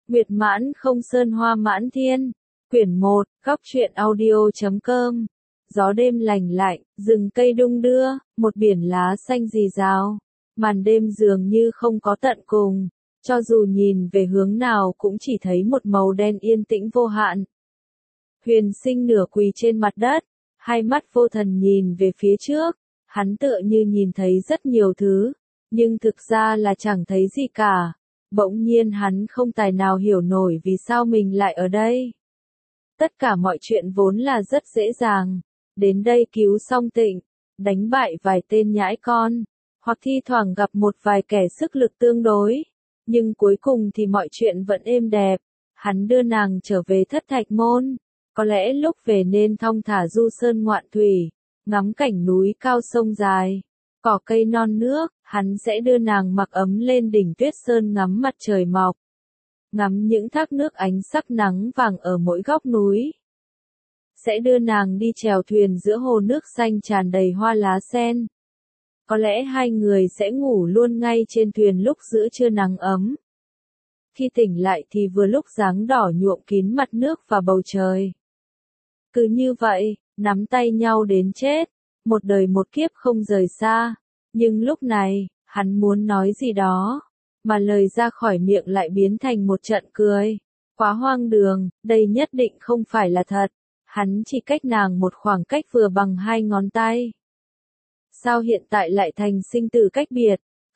Nguyệt mãn không sơn hoa mãn thiên. Quyển 1, góc truyện audio.com. Gió đêm lành lạnh, rừng cây đung đưa, một biển lá xanh rì rào. Màn đêm dường như không có tận cùng, cho dù nhìn về hướng nào cũng chỉ thấy một màu đen yên tĩnh vô hạn. Huyền Sinh nửa quỳ trên mặt đất, hai mắt vô thần nhìn về phía trước, hắn tựa như nhìn thấy rất nhiều thứ, nhưng thực ra là chẳng thấy gì cả. Bỗng nhiên hắn không tài nào hiểu nổi vì sao mình lại ở đây. Tất cả mọi chuyện vốn là rất dễ dàng, đến đây cứu xong Tịnh, đánh bại vài tên nhãi con, hoặc thi thoảng gặp một vài kẻ sức lực tương đối, nhưng cuối cùng thì mọi chuyện vẫn êm đẹp. Hắn đưa nàng trở về Thất Thạch Môn, có lẽ lúc về nên thong thả du sơn ngoạn thủy, ngắm cảnh núi cao sông dài, cỏ cây non nước. Hắn sẽ đưa nàng mặc ấm lên đỉnh Tuyết Sơn ngắm mặt trời mọc, ngắm những thác nước ánh sắc nắng vàng ở mỗi góc núi. Sẽ đưa nàng đi chèo thuyền giữa hồ nước xanh tràn đầy hoa lá sen. Có lẽ hai người sẽ ngủ luôn ngay trên thuyền lúc giữa trưa nắng ấm. Khi tỉnh lại thì vừa lúc dáng đỏ nhuộm kín mặt nước và bầu trời. Cứ như vậy, nắm tay nhau đến chết, một đời một kiếp không rời xa. Nhưng lúc này, hắn muốn nói gì đó, mà lời ra khỏi miệng lại biến thành một trận cười. Quá hoang đường, đây nhất định không phải là thật. Hắn chỉ cách nàng một khoảng cách vừa bằng 2 ngón tay. Sao hiện tại lại thành sinh tử cách biệt?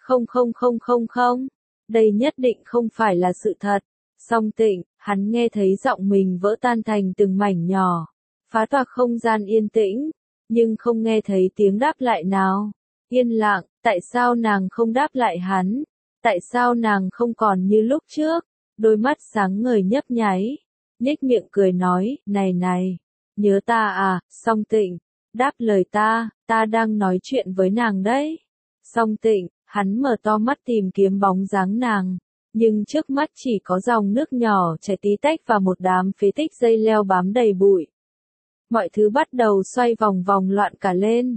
Không, đây nhất định không phải là sự thật. Song Tịnh, hắn nghe thấy giọng mình vỡ tan thành từng mảnh nhỏ, phá toạc không gian yên tĩnh, nhưng không nghe thấy tiếng đáp lại nào. Yên lặng, tại sao nàng không đáp lại hắn? Tại sao nàng không còn như lúc trước? Đôi mắt sáng ngời nhấp nháy, nhếch miệng cười nói, này, nhớ ta à? Song Tịnh, đáp lời ta đang nói chuyện với nàng đấy. Song Tịnh, hắn mở to mắt tìm kiếm bóng dáng nàng, nhưng trước mắt chỉ có dòng nước nhỏ chảy tí tách và một đám phế tích dây leo bám đầy bụi. Mọi thứ bắt đầu xoay vòng vòng loạn cả lên.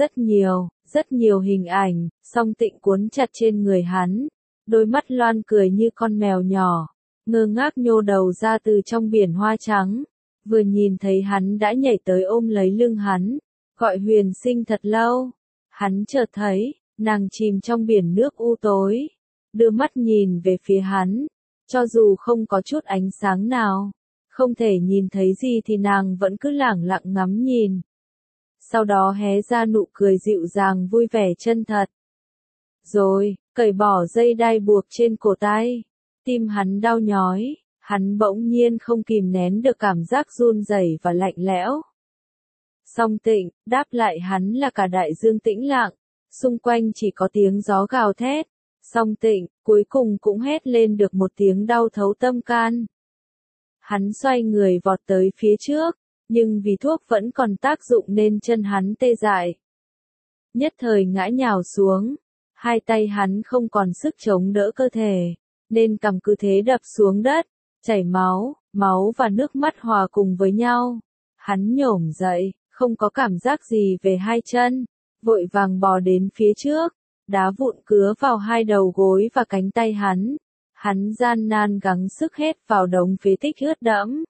Rất nhiều hình ảnh. Song Tịnh cuốn chặt trên người hắn, đôi mắt loan cười như con mèo nhỏ, ngơ ngác nhô đầu ra từ trong biển hoa trắng. Vừa nhìn thấy hắn đã nhảy tới ôm lấy lưng hắn, gọi Huyền Sinh thật lâu. Hắn chợt thấy, nàng chìm trong biển nước u tối, đưa mắt nhìn về phía hắn, cho dù không có chút ánh sáng nào, không thể nhìn thấy gì thì nàng vẫn cứ lẳng lặng ngắm nhìn. Sau đó hé ra nụ cười dịu dàng vui vẻ chân thật. Rồi, cởi bỏ dây đai buộc trên cổ tay. Tim hắn đau nhói, hắn bỗng nhiên không kìm nén được cảm giác run rẩy và lạnh lẽo. Song Tịnh, đáp lại hắn là cả đại dương tĩnh lặng, xung quanh chỉ có tiếng gió gào thét. Song Tịnh, cuối cùng cũng hét lên được một tiếng đau thấu tâm can. Hắn xoay người vọt tới phía trước, nhưng vì thuốc vẫn còn tác dụng nên chân hắn tê dại. Nhất thời ngã nhào xuống, hai tay hắn không còn sức chống đỡ cơ thể, nên cằm cứ thế đập xuống đất, chảy máu và nước mắt hòa cùng với nhau. Hắn nhổm dậy, không có cảm giác gì về hai chân, vội vàng bò đến phía trước, đá vụn cứa vào hai đầu gối và cánh tay hắn. Hắn gian nan gắng sức hét vào đống phế tích ướt đẫm.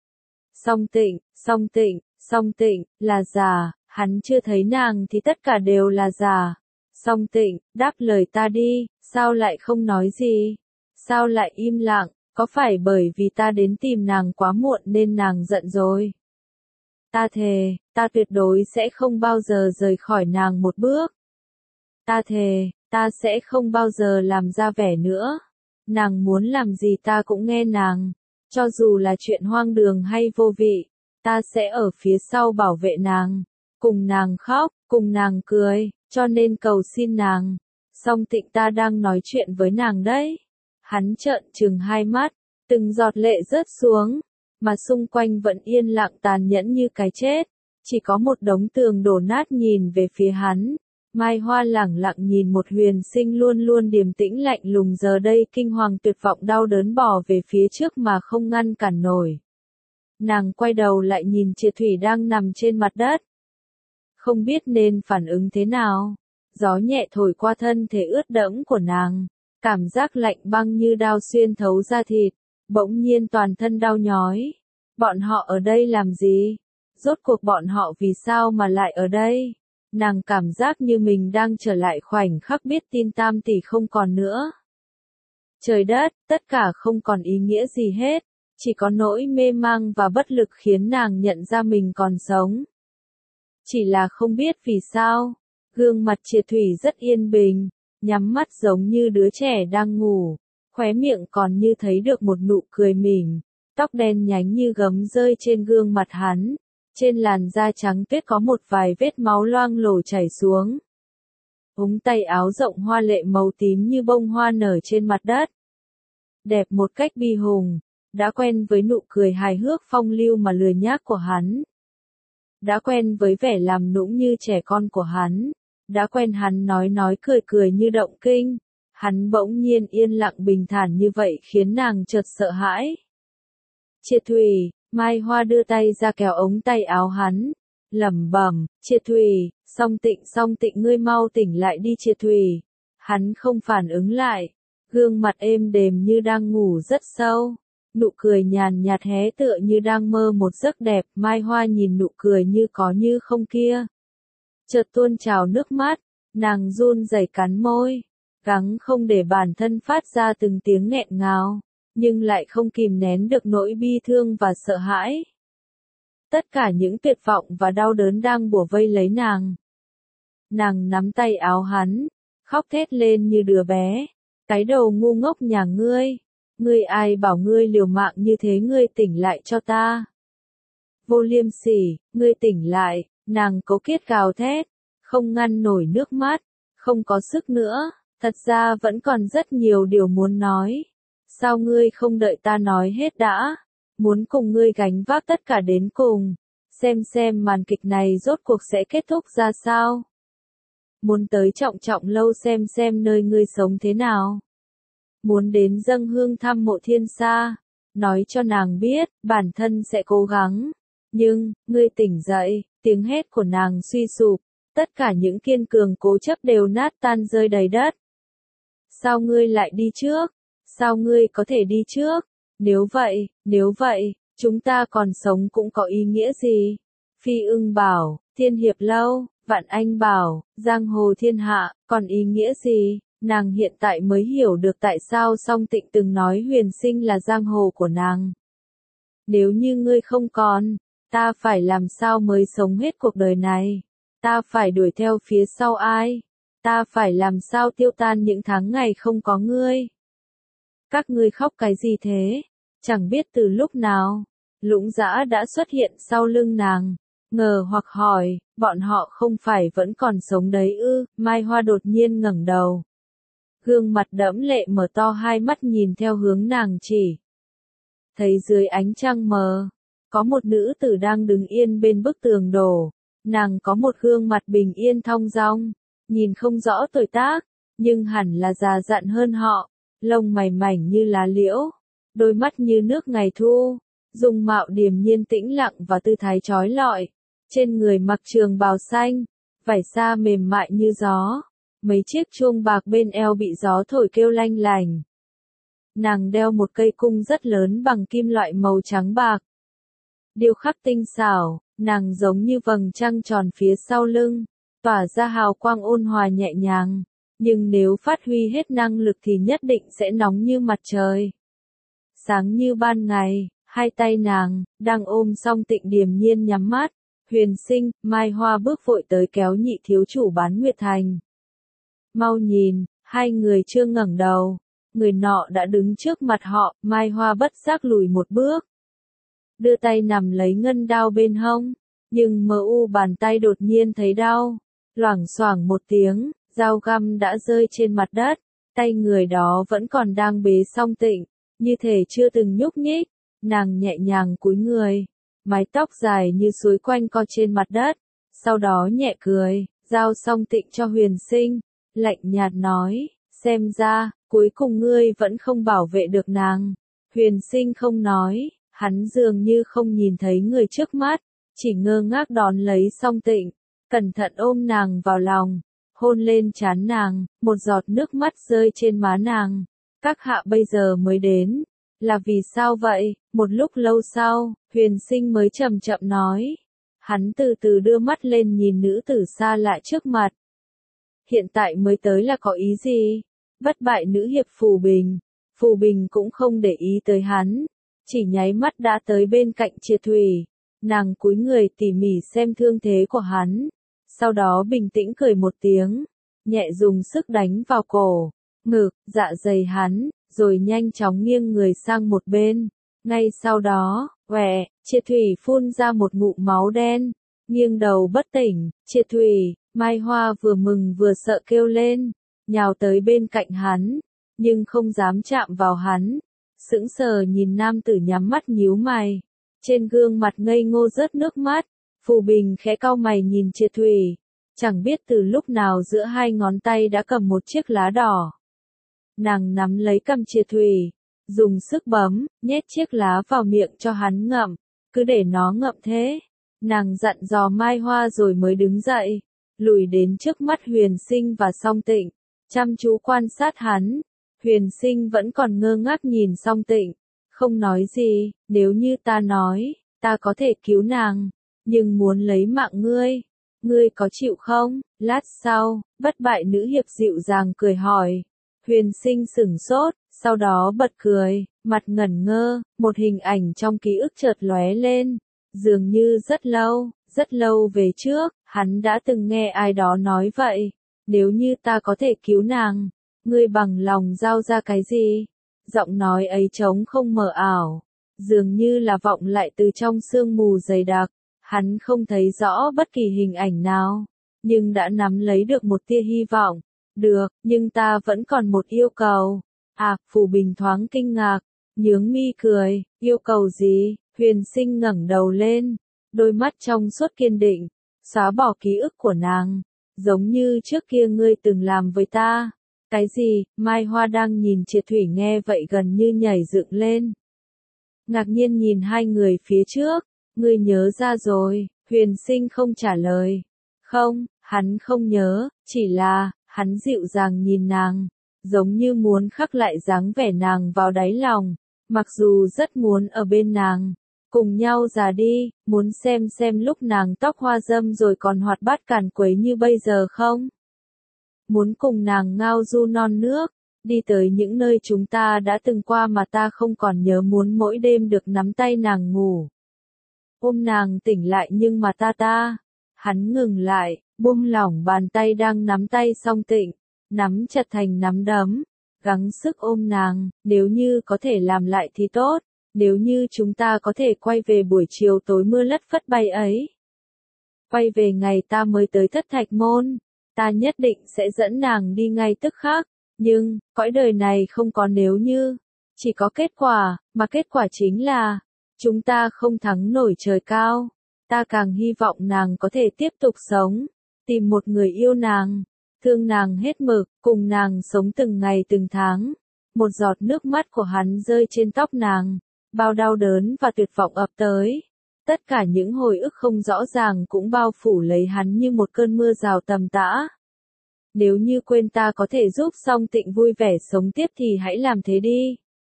Song Tịnh, là giả, hắn chưa thấy nàng thì tất cả đều là giả. Song Tịnh, đáp lời ta đi, sao lại không nói gì? Sao lại im lặng, có phải bởi vì ta đến tìm nàng quá muộn nên nàng giận rồi? Ta thề, ta tuyệt đối sẽ không bao giờ rời khỏi nàng một bước. Ta thề, ta sẽ không bao giờ làm ra vẻ nữa. Nàng muốn làm gì ta cũng nghe nàng, cho dù là chuyện hoang đường hay vô vị, ta sẽ ở phía sau bảo vệ nàng, cùng nàng khóc, cùng nàng cười, cho nên cầu xin nàng. Song Tịnh, ta đang nói chuyện với nàng đấy. Hắn trợn trừng hai mắt, từng giọt lệ rớt xuống, mà xung quanh vẫn yên lặng tàn nhẫn như cái chết, chỉ có một đống tường đổ nát nhìn về phía hắn. Mai Hoa lẳng lặng nhìn một Huyền Sinh luôn luôn điềm tĩnh lạnh lùng giờ đây kinh hoàng tuyệt vọng đau đớn bò về phía trước mà không ngăn cản nổi. Nàng quay đầu lại nhìn Triệt Thủy đang nằm trên mặt đất. Không biết nên phản ứng thế nào. Gió nhẹ thổi qua thân thể ướt đẫm của nàng, cảm giác lạnh băng như đao xuyên thấu da thịt. bỗng nhiên toàn thân đau nhói. Bọn họ ở đây làm gì? Rốt cuộc bọn họ vì sao mà lại ở đây? Nàng cảm giác như mình đang trở lại khoảnh khắc biết tin Tam tỷ không còn nữa. Trời đất, tất cả không còn ý nghĩa gì hết, chỉ có nỗi mê mang và bất lực khiến nàng nhận ra mình còn sống. Chỉ là không biết vì sao, gương mặt Triệt Thủy rất yên bình, nhắm mắt giống như đứa trẻ đang ngủ, khóe miệng còn như thấy được một nụ cười mỉm, tóc đen nhánh như gấm rơi trên gương mặt hắn, trên làn da trắng tuyết có một vài vết máu loang lổ chảy xuống. Ống tay áo rộng hoa lệ màu tím như bông hoa nở trên mặt đất. Đẹp một cách bi hùng, đã quen với nụ cười hài hước phong lưu mà lười nhác của hắn. Đã quen với vẻ làm nũng như trẻ con của hắn. Đã quen hắn nói cười cười như động kinh. Hắn bỗng nhiên yên lặng bình thản như vậy khiến nàng chợt sợ hãi. Triệt Thủy, Mai Hoa đưa tay ra kéo ống tay áo hắn, lẩm bẩm, Triệt Thủy, song tịnh ngươi mau tỉnh lại đi Triệt Thủy. Hắn không phản ứng lại, gương mặt êm đềm như đang ngủ rất sâu, nụ cười nhàn nhạt hé tựa như đang mơ một giấc đẹp. Mai Hoa nhìn nụ cười như có như không kia, chợt tuôn trào nước mắt, nàng run rẩy cắn môi, gắng không để bản thân phát ra từng tiếng nghẹn ngào, nhưng lại không kìm nén được nỗi bi thương và sợ hãi. Tất cả những tuyệt vọng và đau đớn đang bủa vây lấy nàng. Nàng nắm tay áo hắn, khóc thét lên như đứa bé, cái đầu ngu ngốc nhà ngươi ai bảo ngươi liều mạng như thế, ngươi tỉnh lại cho ta. Vô liêm sỉ, ngươi tỉnh lại, nàng cố kiết gào thét, không ngăn nổi nước mắt, không có sức nữa, thật ra vẫn còn rất nhiều điều muốn nói. Sao ngươi không đợi ta nói hết đã? Muốn cùng ngươi gánh vác tất cả đến cùng, xem màn kịch này rốt cuộc sẽ kết thúc ra sao? Muốn tới trọng lâu xem nơi ngươi sống thế nào? Muốn đến dâng hương thăm mộ Thiên Sa, nói cho nàng biết, bản thân sẽ cố gắng. Nhưng, ngươi tỉnh dậy, tiếng hét của nàng suy sụp, tất cả những kiên cường cố chấp đều nát tan rơi đầy đất. Sao ngươi lại đi trước? Sao ngươi có thể đi trước? Nếu vậy, chúng ta còn sống cũng có ý nghĩa gì? Phi Ưng bảo, Thiên Hiệp Lâu, Vạn Anh bảo, giang hồ thiên hạ, còn ý nghĩa gì? Nàng hiện tại mới hiểu được tại sao Song Tịnh từng nói Huyền Sinh là giang hồ của nàng. Nếu như ngươi không còn, ta phải làm sao mới sống hết cuộc đời này? Ta phải đuổi theo phía sau ai? Ta phải làm sao tiêu tan những tháng ngày không có ngươi? Các ngươi khóc cái gì thế? Chẳng biết từ lúc nào, Lũng Dã đã xuất hiện sau lưng nàng, ngờ hoặc hỏi, bọn họ không phải vẫn còn sống đấy ư? Mai Hoa đột nhiên ngẩng đầu, gương mặt đẫm lệ mở to hai mắt nhìn theo hướng nàng chỉ. Thấy dưới ánh trăng mờ, có một nữ tử đang đứng yên bên bức tường đổ. Nàng có một gương mặt bình yên thong dong, nhìn không rõ tuổi tác, nhưng hẳn là già dặn hơn họ, lông mày mảnh như lá liễu, đôi mắt như nước ngày thu, dung mạo điềm nhiên tĩnh lặng và tư thái trói lọi, trên người mặc trường bào xanh, vải sa mềm mại như gió, mấy chiếc chuông bạc bên eo bị gió thổi kêu lanh lành. Nàng đeo một cây cung rất lớn bằng kim loại màu trắng bạc, điêu khắc tinh xảo. Nàng giống như vầng trăng tròn phía sau lưng, tỏa ra hào quang ôn hòa nhẹ nhàng, nhưng nếu phát huy hết năng lực thì nhất định sẽ nóng như mặt trời. Sáng như ban ngày, hai tay nàng, đang ôm Song Tịnh điềm nhiên nhắm mắt. Huyền Sinh, Mai Hoa bước vội tới kéo nhị thiếu chủ Bán Nguyệt Thành. Mau nhìn, hai người chưa ngẩng đầu, người nọ đã đứng trước mặt họ. Mai Hoa bất giác lùi một bước, đưa tay nằm lấy ngân đao bên hông, nhưng bàn tay đột nhiên thấy đau, loảng xoảng một tiếng, dao găm đã rơi trên mặt đất, tay người đó vẫn còn đang bế Song Tịnh, như thể chưa từng nhúc nhích. Nàng nhẹ nhàng cúi người, mái tóc dài như suối quanh co trên mặt đất, sau đó nhẹ cười, giao Song Tịnh cho Huyền Sinh, lạnh nhạt nói, xem ra, cuối cùng ngươi vẫn không bảo vệ được nàng. Huyền Sinh không nói. Hắn dường như không nhìn thấy người trước mắt, chỉ ngơ ngác đón lấy Song Tịnh, cẩn thận ôm nàng vào lòng, hôn lên trán nàng, một giọt nước mắt rơi trên má nàng. Các hạ bây giờ mới đến, Là vì sao vậy? Một lúc lâu sau, Huyền Sinh mới chậm chậm nói. Hắn từ từ đưa mắt lên nhìn nữ tử xa lạ trước mặt. Hiện tại mới tới là có ý gì? Bất bại nữ hiệp Phù Bình. Phù Bình cũng không để ý tới hắn. Chỉ nháy mắt đã tới bên cạnh Triệt Thủy. Nàng cúi người tỉ mỉ xem thương thế của hắn. Sau đó bình tĩnh cười một tiếng. Nhẹ dùng sức đánh vào cổ, ngực, dạ dày hắn, rồi nhanh chóng nghiêng người sang một bên. Ngay sau đó, Triệt Thủy phun ra một ngụm máu đen. Nghiêng đầu bất tỉnh, Triệt Thủy, Mai Hoa vừa mừng vừa sợ kêu lên. Nhào tới bên cạnh hắn, nhưng không dám chạm vào hắn. Sững sờ nhìn nam tử nhắm mắt nhíu mày. Trên gương mặt ngây ngô rớt nước mắt. Phù Bình khẽ cau mày nhìn Triệt Thủy. Chẳng biết từ lúc nào giữa hai ngón tay đã cầm một chiếc lá đỏ. Nàng nắm lấy cầm Triệt Thủy, dùng sức bấm, nhét chiếc lá vào miệng cho hắn ngậm, cứ để nó ngậm thế. Nàng dặn dò Mai Hoa rồi mới đứng dậy, lùi đến trước mắt Huyền Sinh và Song Tịnh, chăm chú quan sát hắn. Huyền Sinh vẫn còn ngơ ngác nhìn Song Tịnh, không nói gì. Nếu như ta nói, ta có thể cứu nàng, nhưng muốn lấy mạng ngươi có chịu không? Lát sau, bất bại nữ hiệp dịu dàng cười hỏi. Huyền Sinh sửng sốt, sau đó bật cười, mặt ngẩn ngơ, một hình ảnh trong ký ức chợt lóe lên. Dường như rất lâu về trước, hắn đã từng nghe ai đó nói vậy. Nếu như ta có thể cứu nàng, ngươi bằng lòng giao ra cái gì? Giọng nói ấy trống không mờ ảo, dường như là vọng lại từ trong sương mù dày đặc. Hắn không thấy rõ bất kỳ hình ảnh nào, nhưng đã nắm lấy được một tia hy vọng. Được, nhưng ta vẫn còn một yêu cầu. Phù Bình thoáng kinh ngạc, nhướng mi cười, yêu cầu gì? Huyền Sinh ngẩng đầu lên, đôi mắt trong suốt kiên định, xóa bỏ ký ức của nàng, giống như trước kia ngươi từng làm với ta. Cái gì? Mai Hoa đang nhìn Triệt Thủy nghe vậy gần như nhảy dựng lên. Ngạc nhiên nhìn hai người phía trước. Ngươi nhớ ra rồi? Huyền Sinh không trả lời. Không, hắn không nhớ, chỉ là, hắn dịu dàng nhìn nàng, giống như muốn khắc lại dáng vẻ nàng vào đáy lòng, mặc dù rất muốn ở bên nàng, cùng nhau già đi, muốn xem lúc nàng tóc hoa râm rồi còn hoạt bát càn quấy như bây giờ không? Muốn cùng nàng ngao du non nước, đi tới những nơi chúng ta đã từng qua mà ta không còn nhớ, muốn mỗi đêm được nắm tay nàng ngủ. Ôm nàng tỉnh lại nhưng mà ta. Hắn ngừng lại, buông lỏng bàn tay đang nắm tay Song Tịnh, nắm chặt thành nắm đấm, gắng sức ôm nàng. Nếu như có thể làm lại thì tốt, nếu như chúng ta có thể quay về buổi chiều tối mưa lất phất bay ấy. Quay về ngày ta mới tới Thất Thạch Môn, ta nhất định sẽ dẫn nàng đi ngay tức khắc. Nhưng, cõi đời này không có nếu như, chỉ có kết quả, mà kết quả chính là chúng ta không thắng nổi trời cao. Ta càng hy vọng nàng có thể tiếp tục sống, tìm một người yêu nàng, thương nàng hết mực, cùng nàng sống từng ngày từng tháng. Một giọt nước mắt của hắn rơi trên tóc nàng, bao đau đớn và tuyệt vọng ập tới. Tất cả những hồi ức không rõ ràng cũng bao phủ lấy hắn như một cơn mưa rào tầm tã. Nếu như quên ta có thể giúp Song Tịnh vui vẻ sống tiếp thì hãy làm thế đi.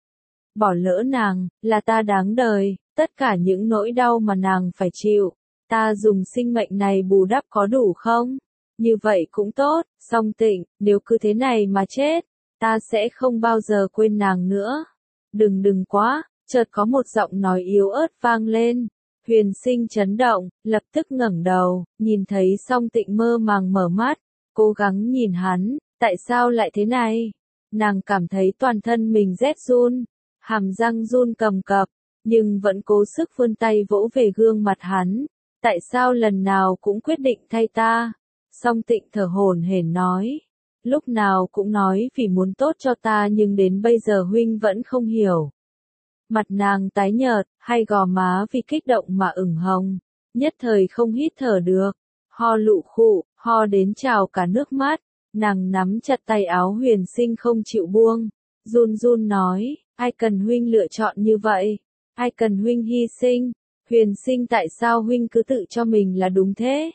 Bỏ lỡ nàng, là ta đáng đời, tất cả những nỗi đau mà nàng phải chịu, ta dùng sinh mệnh này bù đắp có đủ không? Như vậy cũng tốt. Song Tịnh, nếu cứ thế này mà chết, ta sẽ không bao giờ quên nàng nữa. Đừng quá, chợt có một giọng nói yếu ớt vang lên. Huyền Sinh chấn động, lập tức ngẩng đầu, nhìn thấy Song Tịnh mơ màng mở mắt, cố gắng nhìn hắn. Tại sao lại thế này? Nàng cảm thấy toàn thân mình rét run, hàm răng run cầm cập, nhưng vẫn cố sức vươn tay vỗ về gương mặt hắn. Tại sao lần nào cũng quyết định thay ta? Song Tịnh thở hổn hển nói. Lúc nào cũng nói vì muốn tốt cho ta, nhưng đến bây giờ huynh vẫn không hiểu. Mặt nàng tái nhợt, hai gò má vì kích động mà ửng hồng, nhất thời không hít thở được, ho lụ khụ, ho đến trào cả nước mắt. Nàng nắm chặt tay áo Huyền Sinh không chịu buông, run run nói, ai cần huynh lựa chọn như vậy? Ai cần huynh hy sinh? Huyền Sinh, tại sao huynh cứ tự cho mình là đúng thế?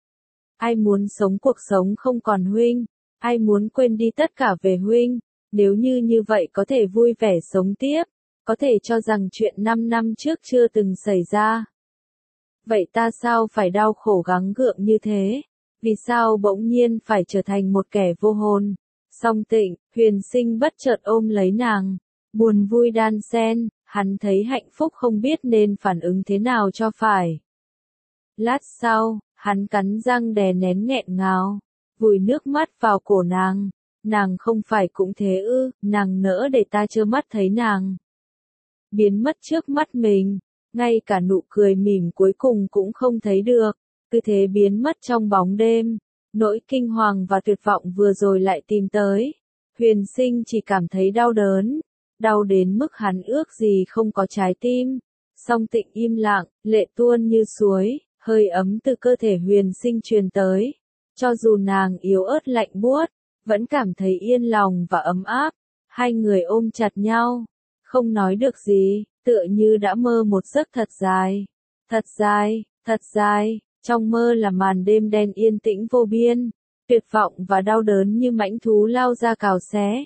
Ai muốn sống cuộc sống không còn huynh? Ai muốn quên đi tất cả về huynh? Nếu như vậy có thể vui vẻ sống tiếp, có thể cho rằng chuyện 5 năm trước chưa từng xảy ra. Vậy ta sao phải đau khổ gắng gượng như thế? Vì sao bỗng nhiên phải trở thành một kẻ vô hồn? Song Tịnh, Huyền Sinh bất chợt ôm lấy nàng, buồn vui đan xen, hắn thấy hạnh phúc không biết nên phản ứng thế nào cho phải. Lát sau, hắn cắn răng đè nén nghẹn ngào, vùi nước mắt vào cổ nàng không phải cũng thế ư, nàng nỡ để ta trơ mắt thấy nàng biến mất trước mắt mình, ngay cả nụ cười mỉm cuối cùng cũng không thấy được, cứ thế biến mất trong bóng đêm. Nỗi kinh hoàng và tuyệt vọng vừa rồi lại tìm tới. Huyền Sinh chỉ cảm thấy đau đớn, đau đến mức hắn ước gì không có trái tim. Song Tịnh im lặng, lệ tuôn như suối, hơi ấm từ cơ thể Huyền Sinh truyền tới. Cho dù nàng yếu ớt lạnh buốt, vẫn cảm thấy yên lòng và ấm áp. Hai người ôm chặt nhau, không nói được gì, tựa như đã mơ một giấc thật dài. Thật dài, thật dài. Trong mơ là màn đêm đen yên tĩnh vô biên, tuyệt vọng và đau đớn như mãnh thú lao ra cào xé.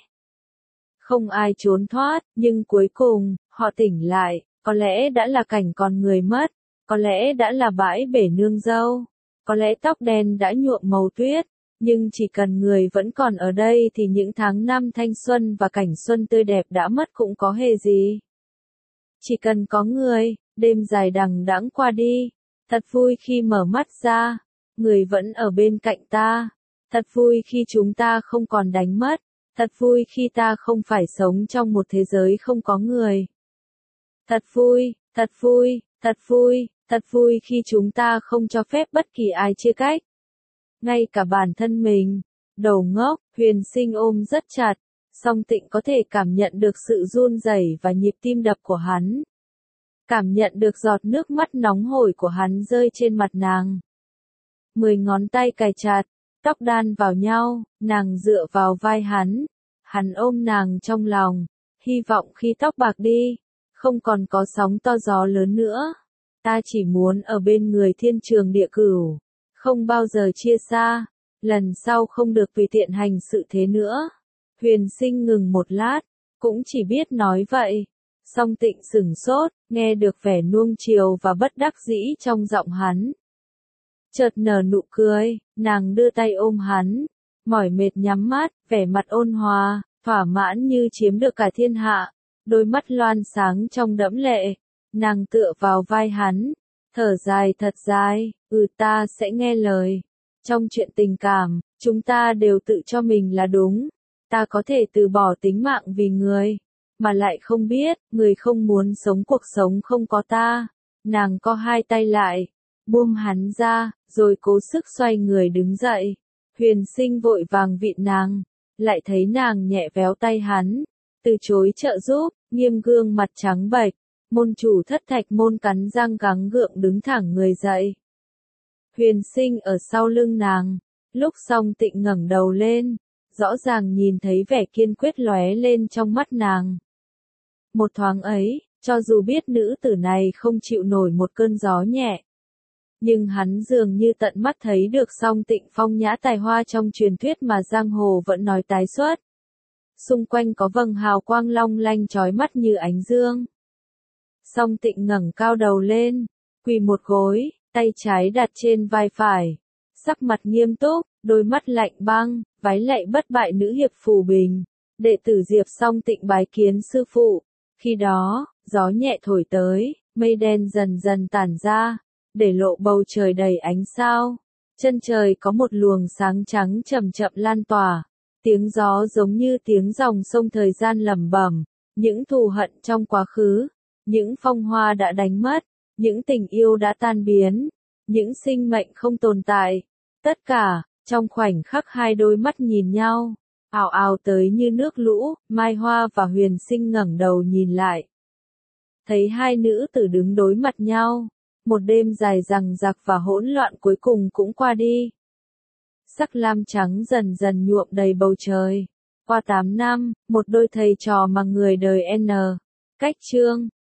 Không ai trốn thoát, nhưng cuối cùng, họ tỉnh lại, có lẽ đã là cảnh còn người mất, có lẽ đã là bãi bể nương dâu, có lẽ tóc đen đã nhuộm màu tuyết, nhưng chỉ cần người vẫn còn ở đây thì những tháng năm thanh xuân và cảnh xuân tươi đẹp đã mất cũng có hề gì. Chỉ cần có người, đêm dài đằng đẵng qua đi. Thật vui khi mở mắt ra, người vẫn ở bên cạnh ta. Thật vui khi chúng ta không còn đánh mất. Thật vui khi ta không phải sống trong một thế giới không có người. Thật vui, thật vui, thật vui, thật vui khi chúng ta không cho phép bất kỳ ai chia cách. Ngay cả bản thân mình, đầu ngốc, Huyền Sinh ôm rất chặt, Song Tịnh có thể cảm nhận được sự run rẩy và nhịp tim đập của hắn. Cảm nhận được giọt nước mắt nóng hổi của hắn rơi trên mặt nàng. 10 ngón tay cài chặt, tóc đan vào nhau, nàng dựa vào vai hắn ôm nàng trong lòng, hy vọng khi tóc bạc đi, không còn có sóng to gió lớn nữa. Ta chỉ muốn ở bên người thiên trường địa cửu, không bao giờ chia xa, lần sau không được tùy tiện hành sự thế nữa. Huyền Sinh ngừng một lát, cũng chỉ biết nói vậy. Song Tịnh sửng sốt, nghe được vẻ nuông chiều và bất đắc dĩ trong giọng hắn. Chợt nở nụ cười, nàng đưa tay ôm hắn, mỏi mệt nhắm mắt, vẻ mặt ôn hòa, thỏa mãn như chiếm được cả thiên hạ, đôi mắt loan sáng trong đẫm lệ. Nàng tựa vào vai hắn, thở dài thật dài, ta sẽ nghe lời. Trong chuyện tình cảm, chúng ta đều tự cho mình là đúng. Ta có thể từ bỏ tính mạng vì người. Mà lại không biết, người không muốn sống cuộc sống không có ta. Nàng co hai tay lại, buông hắn ra, rồi cố sức xoay người đứng dậy. Huyền Sinh vội vàng vịn nàng, lại thấy nàng nhẹ véo tay hắn, từ chối trợ giúp, nghiêm gương mặt trắng bệch. Môn chủ Thất Thạch Môn cắn răng gắng gượng đứng thẳng người dậy. Huyền Sinh ở sau lưng nàng, lúc Song Tịnh ngẩng đầu lên, rõ ràng nhìn thấy vẻ kiên quyết lóe lên trong mắt nàng. Một thoáng ấy, cho dù biết nữ tử này không chịu nổi một cơn gió nhẹ, nhưng hắn dường như tận mắt thấy được Song Tịnh phong nhã tài hoa trong truyền thuyết mà giang hồ vẫn nói tái xuất. Xung quanh có vầng hào quang long lanh chói mắt như ánh dương. Song Tịnh ngẩng cao đầu lên, quỳ một gối, tay trái đặt trên vai phải, sắc mặt nghiêm túc, đôi mắt lạnh băng, vái lạy bất bại nữ hiệp Phù Bình, đệ tử Diệp Song Tịnh bái kiến sư phụ. Khi đó, gió nhẹ thổi tới, mây đen dần dần tản ra, để lộ bầu trời đầy ánh sao. Chân trời có một luồng sáng trắng chậm chậm lan tỏa, tiếng gió giống như tiếng dòng sông thời gian lẩm bẩm, những thù hận trong quá khứ, những phong hoa đã đánh mất, những tình yêu đã tan biến, những sinh mệnh không tồn tại. Tất cả, trong khoảnh khắc hai đôi mắt nhìn nhau, ào ào tới như nước lũ. Mai Hoa và Huyền Sinh ngẩng đầu nhìn lại. Thấy hai nữ tử đứng đối mặt nhau, một đêm dài dằng dặc và hỗn loạn cuối cùng cũng qua đi. Sắc lam trắng dần dần nhuộm đầy bầu trời. Qua 8 năm, một đôi thầy trò mà người đời N. Cách chương